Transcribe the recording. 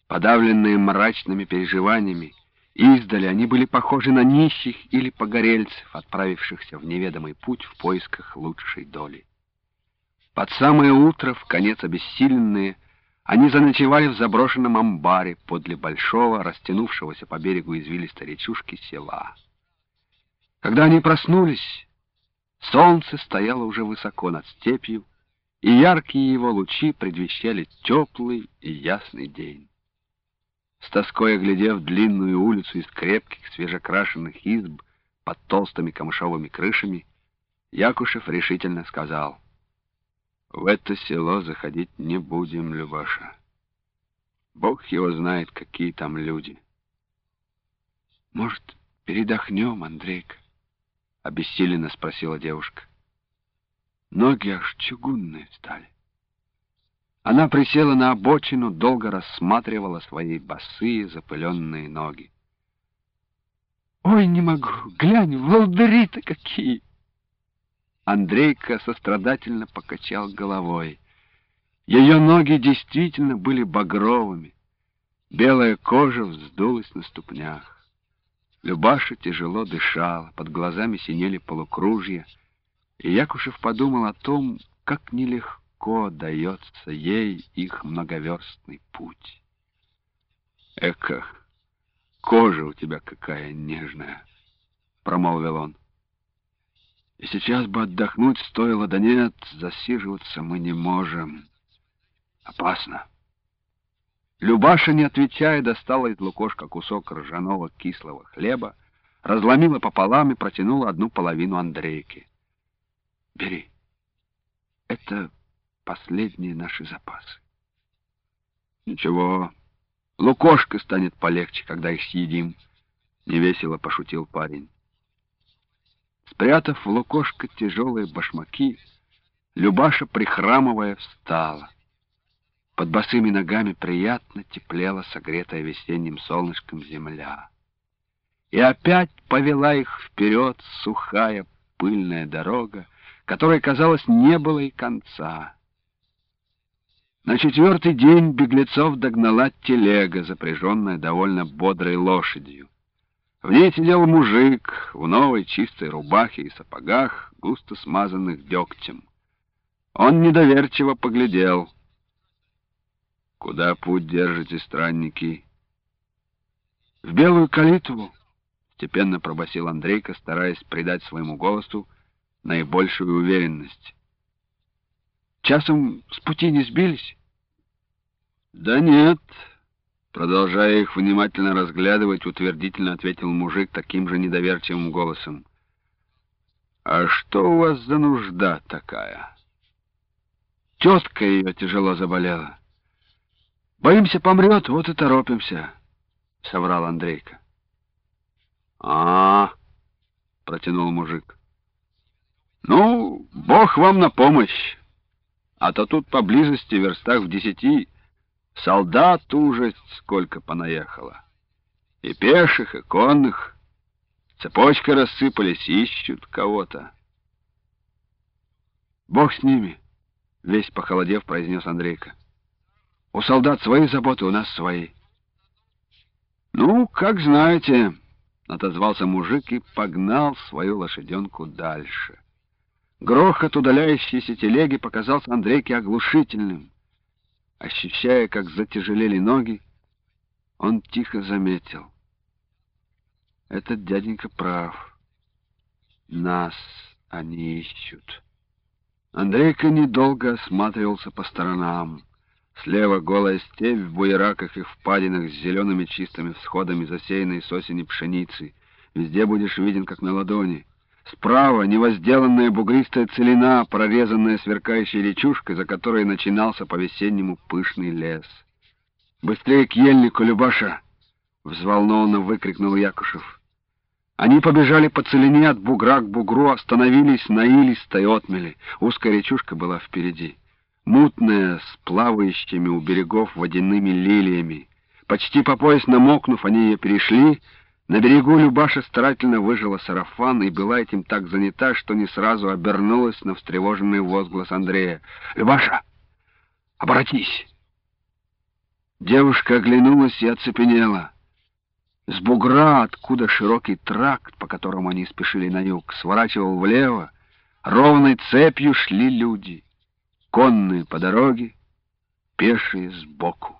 Подавленные мрачными переживаниями, издали они были похожи на нищих или погорельцев, отправившихся в неведомый путь в поисках лучшей доли. Под самое утро, вконец обессиленные, они заночевали в заброшенном амбаре подле большого, растянувшегося по берегу извилистой речушки села. Когда они проснулись, солнце стояло уже высоко над степью, и яркие его лучи предвещали теплый и ясный день. С тоской оглядев длинную улицу из крепких, свежекрашенных изб под толстыми камышовыми крышами, Якушев решительно сказал: «В это село заходить не будем, Любаша. Бог его знает, какие там люди». «Может, передохнем, Андрейка?» — обессиленно спросила девушка. «Ноги аж чугунные стали». Она присела на обочину, долго рассматривала свои босые запыленные ноги. «Ой, не могу! Глянь, волдыри-то какие!» Андрейка сострадательно покачал головой. Ее ноги действительно были багровыми. Белая кожа вздулась на ступнях. Любаша тяжело дышала, под глазами синели полукружья, и Якушев подумал о том, как нелегко дается ей их многоверстный путь. «Эка, кожа у тебя какая нежная!» — промолвил он. «И сейчас бы отдохнуть стоило, да нет, засиживаться мы не можем. Опасно». Любаша, не отвечая, достала из лукошка кусок ржаного кислого хлеба, разломила пополам и протянула одну половину Андрейке. «Бери. Это последние наши запасы». «Ничего, лукошко станет полегче, когда их съедим», — невесело пошутил парень. Спрятав в лукошко тяжелые башмаки, Любаша, прихрамывая, встала. Под босыми ногами приятно теплела согретая весенним солнышком земля. И опять повела их вперед сухая пыльная дорога, которой, казалось, не было и конца. На четвертый день беглецов догнала телега, запряженная довольно бодрой лошадью. В ней сидел мужик в новой чистой рубахе и сапогах, густо смазанных дегтем. Он недоверчиво поглядел. «Куда путь держите, странники?» «В Белую Калитву», — степенно пробасил Андрейка, стараясь придать своему голосу наибольшую уверенность. «Часом с пути не сбились?» «Да нет», — продолжая их внимательно разглядывать, утвердительно ответил мужик таким же недоверчивым голосом. «А что у вас за нужда такая?» «Тетка ее тяжело заболела. Боимся, помрет, вот и торопимся», — соврал Андрейка. Протянул мужик. «Ну, Бог вам на помощь. А то тут поблизости, в верстах в 10, солдат ужас сколько понаехало. И пеших, и конных. Цепочкой рассыпались, ищут кого-то». «Бог с ними», — весь похолодев, произнес Андрейка. «У солдат свои заботы, у нас свои». «Ну, как знаете», — отозвался мужик и погнал свою лошаденку дальше. Грохот удаляющейся телеги показался Андрейке оглушительным. Ощущая, как затяжелели ноги, он тихо заметил: «Этот дяденька прав. Нас они ищут». Андрейка недолго осматривался по сторонам. Слева голая степь в буераках и впадинах с зелеными чистыми всходами, засеянной с осени пшеницы. Везде будешь виден, как на ладони. Справа невозделанная бугристая целина, прорезанная сверкающей речушкой, за которой начинался по-весеннему пышный лес. «Быстрее к ельнику, Любаша!» — взволнованно выкрикнул Якушев. Они побежали по целине от бугра к бугру, остановились на илистой отмели. Узкая речушка была впереди, мутная, с плавающими у берегов водяными лилиями. Почти по пояс намокнув, они ее перешли. На берегу Любаша старательно выжила сарафан и была этим так занята, что не сразу обернулась на встревоженный возглас Андрея. «Любаша, оборотись!» Девушка оглянулась и оцепенела. С бугра, откуда широкий тракт, по которому они спешили на юг, сворачивал влево, ровной цепью шли люди, конные по дороге, пешие сбоку.